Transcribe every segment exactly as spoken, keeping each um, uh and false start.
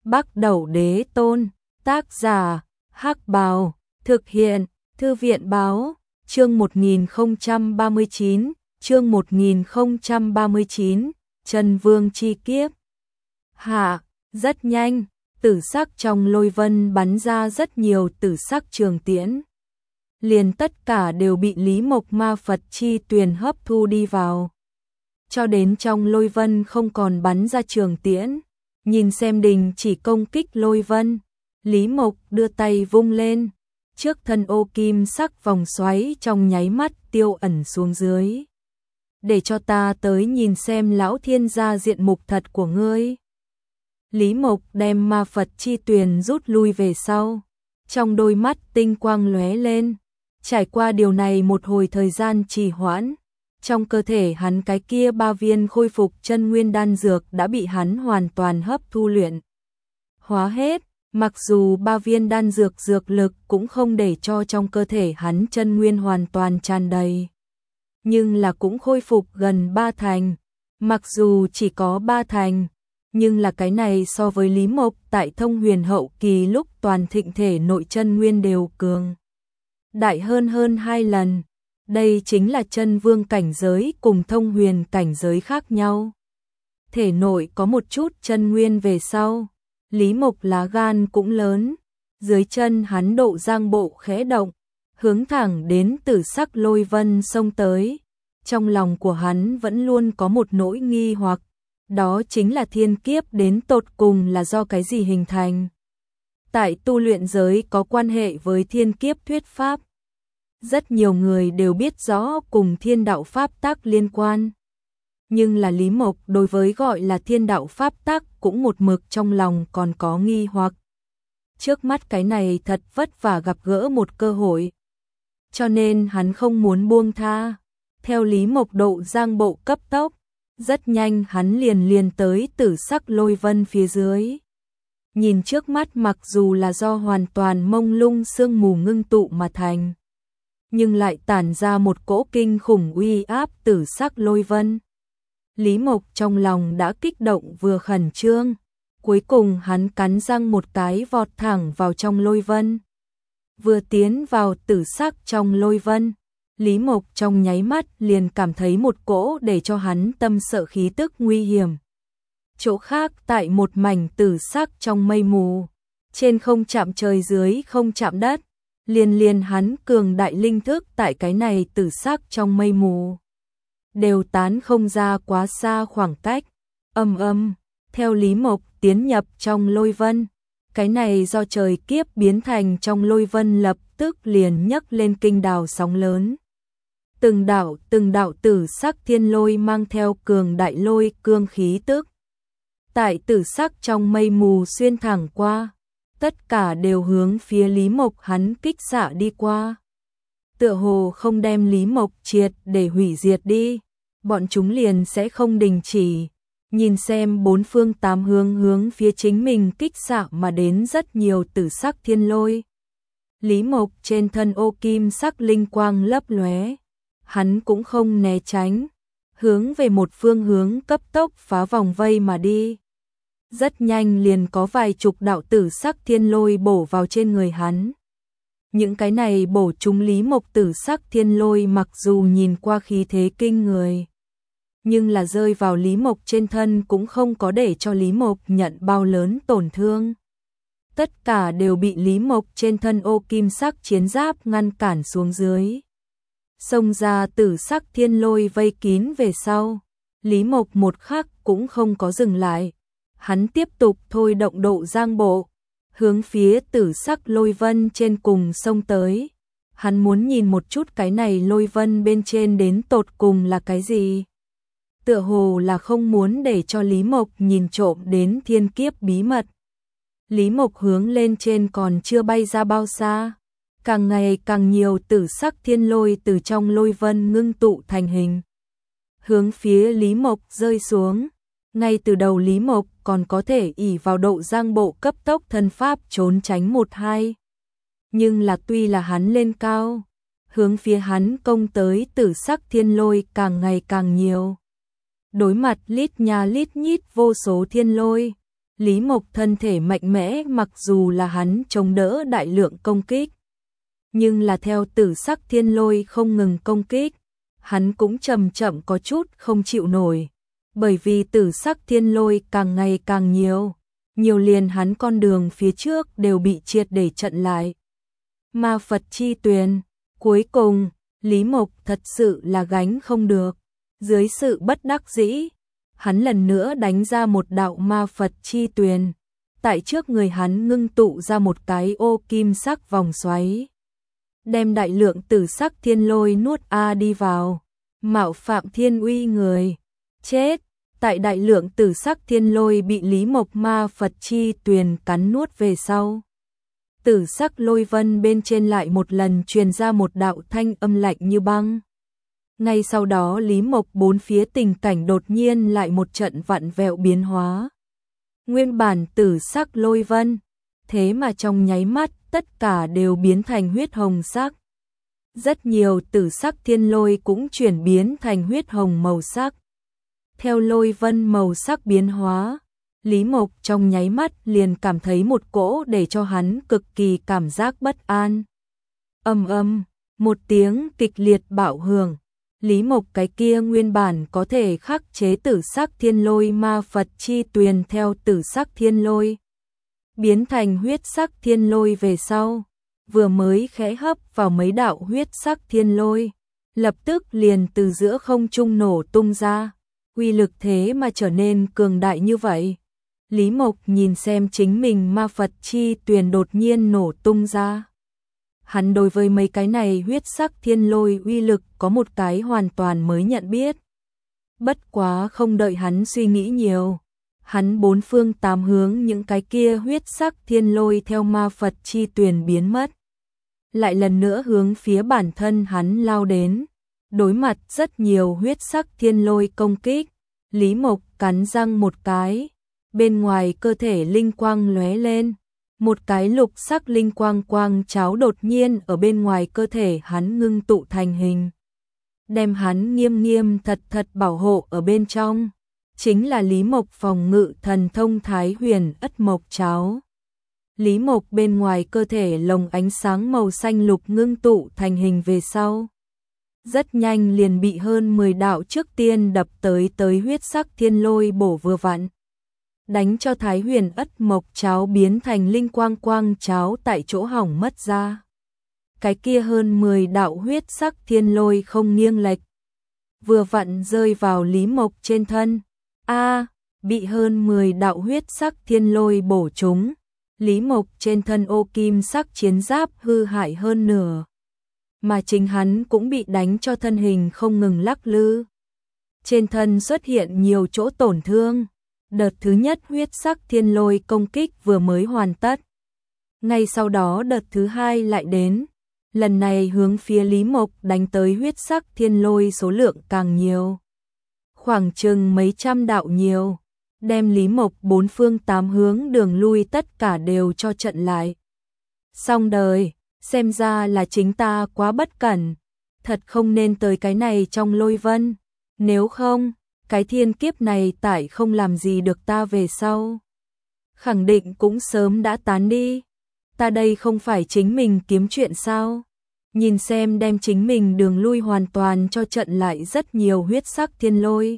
Bắc Đẩu Đế Tôn, tác giả, Hắc Bào, thực hiện, Thư viện báo, chương một nghìn không trăm ba mươi chín, chương một nghìn không trăm ba mươi chín, Trần Vương chi kiếp. Hạ, rất nhanh, tử sắc trong lôi vân bắn ra rất nhiều tử sắc trường tiễn. Liền tất cả đều bị Lý Mộc ma Phật chi tuyền hấp thu đi vào. Cho đến trong lôi vân không còn bắn ra trường tiễn. Nhìn xem đình chỉ công kích lôi vân, Lý Mộc đưa tay vung lên, trước thân ô kim sắc vòng xoáy trong nháy mắt tiêu ẩn xuống dưới. Để cho ta tới nhìn xem lão thiên gia diện mục thật của ngươi. Lý Mộc đem ma Phật chi tuyền rút lui về sau, trong đôi mắt tinh quang lóe lên. Trải qua điều này một hồi thời gian trì hoãn, trong cơ thể hắn cái kia ba viên khôi phục chân nguyên đan dược đã bị hắn hoàn toàn hấp thu luyện hóa hết, mặc dù ba viên đan dược dược lực cũng không để cho trong cơ thể hắn chân nguyên hoàn toàn tràn đầy, nhưng là cũng khôi phục gần ba thành, mặc dù chỉ có ba thành, nhưng là cái này so với Lý Mộc tại Thông Huyền hậu kỳ lúc toàn thịnh thể nội chân nguyên đều cường đại hơn hơn hai lần. Đây chính là chân vương cảnh giới cùng thông huyền cảnh giới khác nhau. Thể nội có một chút chân nguyên về sau, Lý Mộc lá gan cũng lớn, dưới chân hắn độ giang bộ khẽ động, hướng thẳng đến tử sắc lôi vân xông tới. Trong lòng của hắn vẫn luôn có một nỗi nghi hoặc, đó chính là thiên kiếp đến tột cùng là do cái gì hình thành. Tại tu luyện giới có quan hệ với thiên kiếp thuyết pháp. Rất nhiều người đều biết rõ cùng thiên đạo pháp tắc liên quan. Nhưng là Lý Mộc đối với gọi là thiên đạo pháp tắc cũng một mực trong lòng còn có nghi hoặc. Trước mắt cái này thật vất vả gặp gỡ một cơ hội. Cho nên hắn không muốn buông tha. Theo Lý Mộc độ giang bộ cấp tốc, rất nhanh hắn liền liền tới tử sắc lôi vân phía dưới. Nhìn trước mắt mặc dù là do hoàn toàn mông lung sương mù ngưng tụ mà thành, nhưng lại tản ra một cỗ kinh khủng uy áp tử sắc lôi vân. Lý Mộc trong lòng đã kích động vừa khẩn trương, cuối cùng hắn cắn răng một cái vọt thẳng vào trong lôi vân. Vừa tiến vào tử sắc trong lôi vân, Lý Mộc trong nháy mắt liền cảm thấy một cỗ để cho hắn tâm sợ khí tức nguy hiểm. Chỗ khác tại một mảnh tử sắc trong mây mù, trên không chạm trời dưới không chạm đất. Liền liền hắn cường đại linh thức tại cái này tử sắc trong mây mù, đều tán không ra quá xa khoảng cách. Âm âm, theo Lý Mộc tiến nhập trong lôi vân, cái này do trời kiếp biến thành trong lôi vân lập tức liền nhấc lên kinh đào sóng lớn. Từng đạo từng đạo tử sắc thiên lôi mang theo cường đại lôi cương khí tức. Tại tử sắc trong mây mù xuyên thẳng qua. Tất cả đều hướng phía Lý Mộc hắn kích xạ đi qua. Tựa hồ không đem Lý Mộc triệt để hủy diệt đi, bọn chúng liền sẽ không đình chỉ. Nhìn xem bốn phương tám hướng hướng phía chính mình kích xạ mà đến rất nhiều tử sắc thiên lôi. Lý Mộc trên thân ô kim sắc linh quang lấp lóe, hắn cũng không né tránh, hướng về một phương hướng cấp tốc phá vòng vây mà đi. Rất nhanh liền có vài chục đạo tử sắc thiên lôi bổ vào trên người hắn. Những cái này bổ trúng Lý Mộc tử sắc thiên lôi mặc dù nhìn qua khí thế kinh người, nhưng là rơi vào Lý Mộc trên thân cũng không có để cho Lý Mộc nhận bao lớn tổn thương. Tất cả đều bị Lý Mộc trên thân ô kim sắc chiến giáp ngăn cản xuống dưới. Xông ra tử sắc thiên lôi vây kín về sau, Lý Mộc một khắc cũng không có dừng lại. Hắn tiếp tục thôi động độ giang bộ, hướng phía tử sắc lôi vân trên cùng sông tới. Hắn muốn nhìn một chút cái này lôi vân bên trên đến tột cùng là cái gì. Tựa hồ là không muốn để cho Lý Mộc nhìn trộm đến thiên kiếp bí mật. Lý Mộc hướng lên trên còn chưa bay ra bao xa. Càng ngày càng nhiều tử sắc thiên lôi từ trong lôi vân ngưng tụ thành hình. Hướng phía Lý Mộc rơi xuống. Ngay từ đầu Lý Mộc còn có thể ỷ vào độ giang bộ cấp tốc thân pháp trốn tránh một hai. Nhưng là tuy là hắn lên cao, hướng phía hắn công tới tử sắc thiên lôi càng ngày càng nhiều. Đối mặt lít nha lít nhít vô số thiên lôi, Lý Mộc thân thể mạnh mẽ, mặc dù là hắn chống đỡ đại lượng công kích, nhưng là theo Tử Sắc Thiên Lôi không ngừng công kích, hắn cũng chậm chậm có chút không chịu nổi, bởi vì Tử Sắc Thiên Lôi càng ngày càng nhiều, nhiều liền hắn con đường phía trước đều bị triệt để chặn lại. Ma Phật chi tuyền, cuối cùng, Lý Mộc thật sự là gánh không được, dưới sự bất đắc dĩ, hắn lần nữa đánh ra một đạo Ma Phật chi tuyền, tại trước người hắn ngưng tụ ra một cái ô kim sắc vòng xoáy, đem đại lượng Tử Sắc Thiên Lôi nuốt a đi vào, mạo phạm thiên uy người, chết. Tại đại lượng Tử Sắc Thiên Lôi bị Lý Mộc Ma Phật chi tuyền cắn nuốt về sau, Tử Sắc Lôi Vân bên trên lại một lần truyền ra một đạo thanh âm lạnh như băng. Ngay sau đó Lý Mộc bốn phía tình cảnh đột nhiên lại một trận vặn vẹo biến hóa. Nguyên bản Tử Sắc Lôi Vân, thế mà trong nháy mắt tất cả đều biến thành huyết hồng sắc. Rất nhiều Tử Sắc Thiên Lôi cũng chuyển biến thành huyết hồng màu sắc. Theo lôi vân màu sắc biến hóa, Lý Mộc trong nháy mắt liền cảm thấy một cỗ để cho hắn cực kỳ cảm giác bất an. Ầm ầm, một tiếng kịch liệt bạo hưởng, Lý Mộc cái kia nguyên bản có thể khắc chế Tử Sắc Thiên Lôi Ma Phật chi tuyền theo Tử Sắc Thiên Lôi biến thành huyết sắc thiên lôi về sau, vừa mới khẽ hấp vào mấy đạo huyết sắc thiên lôi, lập tức liền từ giữa không trung nổ tung ra. Uy lực thế mà trở nên cường đại như vậy. Lý Mộc nhìn xem chính mình Ma Phật chi tuyền đột nhiên nổ tung ra. Hắn đối với mấy cái này huyết sắc thiên lôi uy lực có một cái hoàn toàn mới nhận biết. Bất quá không đợi hắn suy nghĩ nhiều, hắn bốn phương tám hướng những cái kia huyết sắc thiên lôi theo Ma Phật chi tuyền biến mất, lại lần nữa hướng phía bản thân hắn lao đến. Đối mặt rất nhiều huyết sắc thiên lôi công kích, Lý Mộc cắn răng một cái, bên ngoài cơ thể linh quang lóe lên, một cái lục sắc linh quang quang cháo đột nhiên ở bên ngoài cơ thể hắn ngưng tụ thành hình, đem hắn nghiêm nghiêm thật thật bảo hộ ở bên trong, chính là Lý Mộc phòng ngự thần thông Thái Huyền Ất Mộc cháo. Lý Mộc bên ngoài cơ thể lồng ánh sáng màu xanh lục ngưng tụ thành hình về sau, rất nhanh liền bị hơn mười đạo trước tiên đập tới tới huyết sắc thiên lôi bổ vừa vặn, đánh cho Thái Huyền Ất Mộc cháo biến thành linh quang quang cháo tại chỗ hỏng mất ra. Cái kia hơn mười đạo huyết sắc thiên lôi không nghiêng lệch, vừa vặn rơi vào Lý Mộc trên thân. A, bị hơn mười đạo huyết sắc thiên lôi bổ trúng, Lý Mộc trên thân ô kim sắc chiến giáp hư hại hơn nửa, mà chính hắn cũng bị đánh cho thân hình không ngừng lắc lư. Trên thân xuất hiện nhiều chỗ tổn thương. Đợt thứ nhất huyết sắc thiên lôi công kích vừa mới hoàn tất. Ngay sau đó đợt thứ hai lại đến. Lần này hướng phía Lý Mộc đánh tới huyết sắc thiên lôi số lượng càng nhiều. Khoảng chừng mấy trăm đạo nhiều. Đem Lý Mộc bốn phương tám hướng đường lui tất cả đều cho trận lại. Xong đời. Xem ra là chính ta quá bất cẩn, thật không nên tới cái này trong lôi vân, nếu không, cái thiên kiếp này tại không làm gì được ta về sau. Khẳng định cũng sớm đã tán đi, ta đây không phải chính mình kiếm chuyện sao, nhìn xem đem chính mình đường lui hoàn toàn cho trận lại rất nhiều huyết sắc thiên lôi.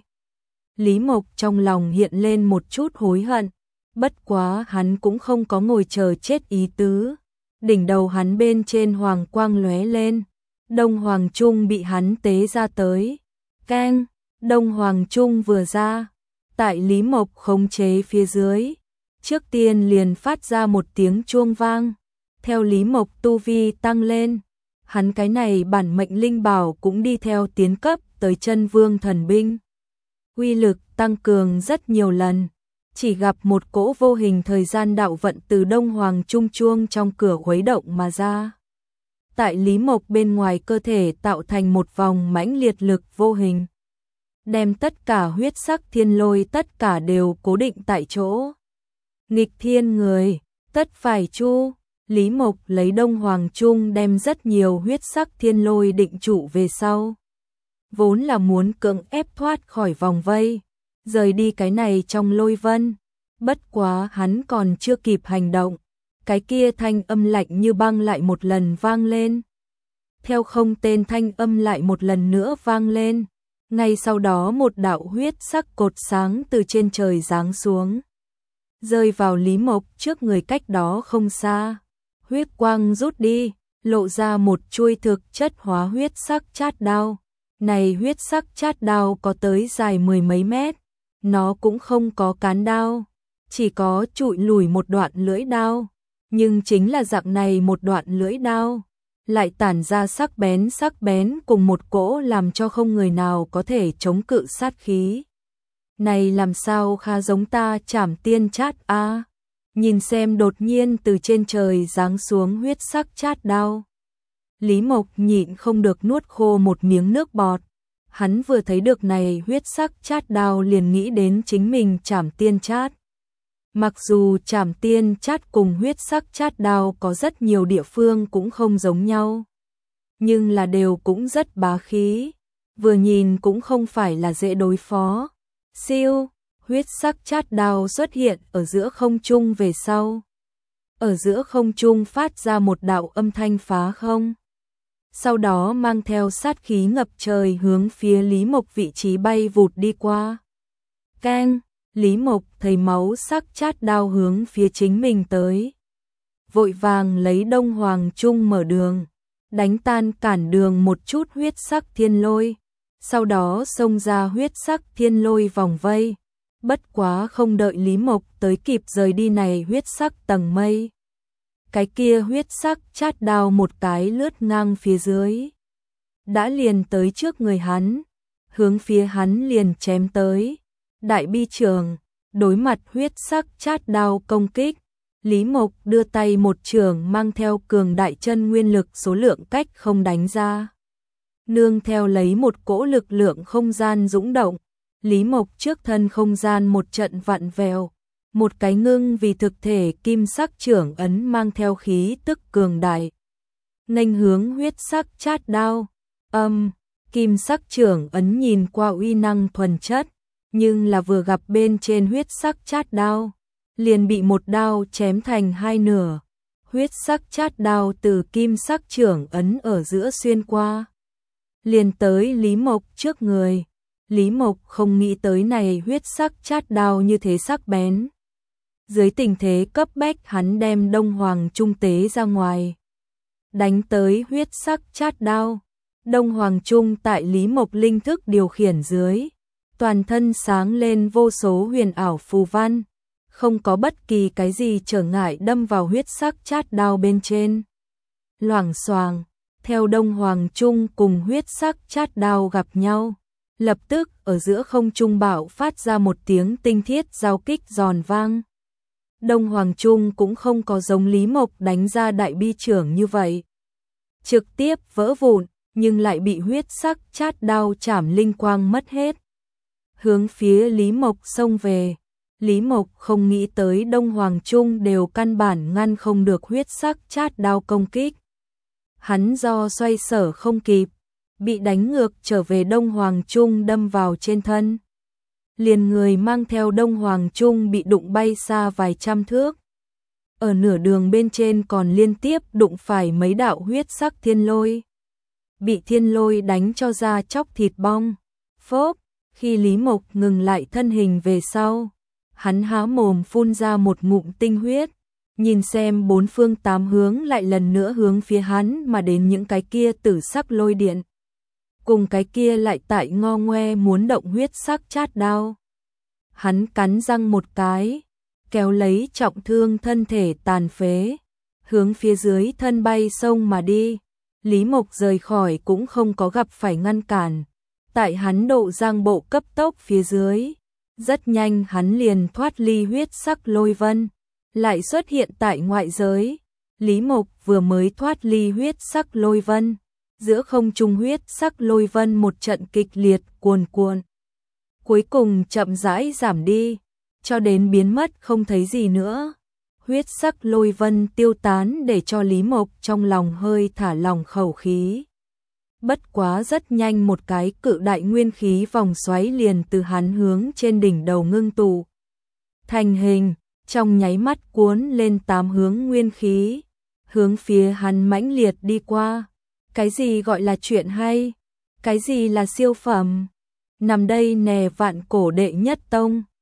Lý Mộc trong lòng hiện lên một chút hối hận, bất quá hắn cũng không có ngồi chờ chết ý tứ. Đỉnh đầu hắn bên trên hoàng quang lóe lên, Đông Hoàng Trung bị hắn tế ra tới. Keng, Đông Hoàng Trung vừa ra, tại Lý Mộc khống chế phía dưới, trước tiên liền phát ra một tiếng chuông vang. Theo Lý Mộc tu vi tăng lên, hắn cái này bản mệnh linh bảo cũng đi theo tiến cấp tới chân vương thần binh. Uy lực tăng cường rất nhiều lần. Chỉ gặp một cỗ vô hình thời gian đạo vận từ Đông Hoàng Trung chuông trong cửa khuấy động mà ra. Tại Lý Mộc bên ngoài cơ thể tạo thành một vòng mãnh liệt lực vô hình. Đem tất cả huyết sắc thiên lôi tất cả đều cố định tại chỗ. Nghịch thiên người, tất phải chu. Lý Mộc lấy Đông Hoàng Trung đem rất nhiều huyết sắc thiên lôi định trụ về sau. Vốn là muốn cưỡng ép thoát khỏi vòng vây, rời đi cái này trong lôi vân, Bất quá hắn còn chưa kịp hành động, cái kia thanh âm lạnh như băng lại một lần vang lên. Theo không tên thanh âm lại một lần nữa vang lên, ngay sau đó một đạo huyết sắc cột sáng từ trên trời giáng xuống, rơi vào Lý Mộc trước người cách đó không xa. Huyết quang rút đi, lộ ra một chuôi thực chất hóa huyết sắc chát đao. Này huyết sắc chát đao có tới dài mười mấy mét, nó cũng không có cán đao, chỉ có trụi lùi một đoạn lưỡi đao, nhưng chính là dạng này một đoạn lưỡi đao lại tản ra sắc bén sắc bén cùng một cỗ làm cho không người nào có thể chống cự sát khí. Này làm sao khá giống ta Trảm Tiên Chát a. À? Nhìn xem đột nhiên từ trên trời giáng xuống huyết sắc chát đao, Lý Mộc nhịn không được nuốt khô một miếng nước bọt. Hắn vừa thấy được này huyết sắc chát đao liền nghĩ đến chính mình Trảm Tiên Chát. Mặc dù Trảm Tiên Chát cùng huyết sắc chát đao có rất nhiều địa phương cũng không giống nhau, nhưng là đều cũng rất bá khí, vừa nhìn cũng không phải là dễ đối phó. Siêu, huyết sắc chát đao xuất hiện ở giữa không trung về sau. Ở giữa không trung phát ra một đạo âm thanh phá không. Sau đó mang theo sát khí ngập trời hướng phía Lý Mộc vị trí bay vụt đi qua. Keng, Lý Mộc thấy máu sắc chát đao hướng phía chính mình tới. Vội vàng lấy Đông Hoàng Trung mở đường, đánh tan cản đường một chút huyết sắc thiên lôi. Sau đó xông ra huyết sắc thiên lôi vòng vây. Bất quá không đợi Lý Mộc tới kịp rời đi này huyết sắc tầng mây, cái kia huyết sắc chát đao một cái lướt ngang phía dưới, đã liền tới trước người hắn, hướng phía hắn liền chém tới. Đại bi trường, đối mặt huyết sắc chát đao công kích, Lý Mộc đưa tay một trường mang theo cường đại chân nguyên lực số lượng cách không đánh ra. Nương theo lấy một cỗ lực lượng không gian dũng động, Lý Mộc trước thân không gian một trận vặn vẹo, một cái ngưng vì thực thể kim sắc trưởng ấn mang theo khí tức cường đại, nghênh hướng huyết sắc chát đao. Âm, kim sắc trưởng ấn nhìn qua uy năng thuần chất, nhưng là vừa gặp bên trên huyết sắc chát đao, liền bị một đao chém thành hai nửa. Huyết sắc chát đao từ kim sắc trưởng ấn ở giữa xuyên qua, liền tới Lý Mộc trước người. Lý Mộc không nghĩ tới này huyết sắc chát đao như thế sắc bén. Dưới tình thế cấp bách hắn đem Đông Hoàng Trung tế ra ngoài, đánh tới huyết sắc chát đao. Đông Hoàng Trung tại Lý Mộc linh thức điều khiển dưới, toàn thân sáng lên vô số huyền ảo phù văn, không có bất kỳ cái gì trở ngại đâm vào huyết sắc chát đao bên trên. Loảng xoảng, theo Đông Hoàng Trung cùng huyết sắc chát đao gặp nhau, lập tức ở giữa không trung bạo phát ra một tiếng tinh thiết giao kích giòn vang. Đông Hoàng Trung cũng không có giống Lý Mộc đánh ra đại bi trưởng như vậy, trực tiếp vỡ vụn, nhưng lại bị huyết sắc chát đao chảm linh quang mất hết. Hướng phía Lý Mộc xông về, Lý Mộc không nghĩ tới Đông Hoàng Trung đều căn bản ngăn không được huyết sắc chát đao công kích. Hắn do xoay sở không kịp, bị đánh ngược trở về Đông Hoàng Trung đâm vào trên thân. Liền người mang theo Đông Hoàng Trung bị đụng bay xa vài trăm thước. Ở nửa đường bên trên còn liên tiếp đụng phải mấy đạo huyết sắc thiên lôi. Bị thiên lôi đánh cho da chóc thịt bong. Phốp, khi Lý Mộc ngừng lại thân hình về sau, hắn há mồm phun ra một ngụm tinh huyết, nhìn xem bốn phương tám hướng lại lần nữa hướng phía hắn mà đến những cái kia tử sắc lôi điện. Cùng cái kia lại tại ngo ngoe muốn động huyết sắc chát đao. Hắn cắn răng một cái, kéo lấy trọng thương thân thể tàn phế, hướng phía dưới thân bay sông mà đi. Lý Mộc rời khỏi cũng không có gặp phải ngăn cản, tại hắn độ giang bộ cấp tốc phía dưới, rất nhanh hắn liền thoát ly huyết sắc lôi vân, lại xuất hiện tại ngoại giới. Lý Mộc vừa mới thoát ly huyết sắc lôi vân, giữa không trung huyết sắc lôi vân một trận kịch liệt cuồn cuộn, cuối cùng chậm rãi giảm đi, cho đến biến mất không thấy gì nữa. Huyết sắc lôi vân tiêu tán để cho Lý Mộc trong lòng hơi thả lỏng khẩu khí. Bất quá rất nhanh một cái cự đại nguyên khí vòng xoáy liền từ hắn hướng trên đỉnh đầu ngưng tụ. thành hình, trong nháy mắt cuốn lên tám hướng nguyên khí, hướng phía hắn mãnh liệt đi qua. Cái gì gọi là chuyện hay? Cái gì là siêu phẩm? Nằm đây nè vạn cổ đệ nhất tông.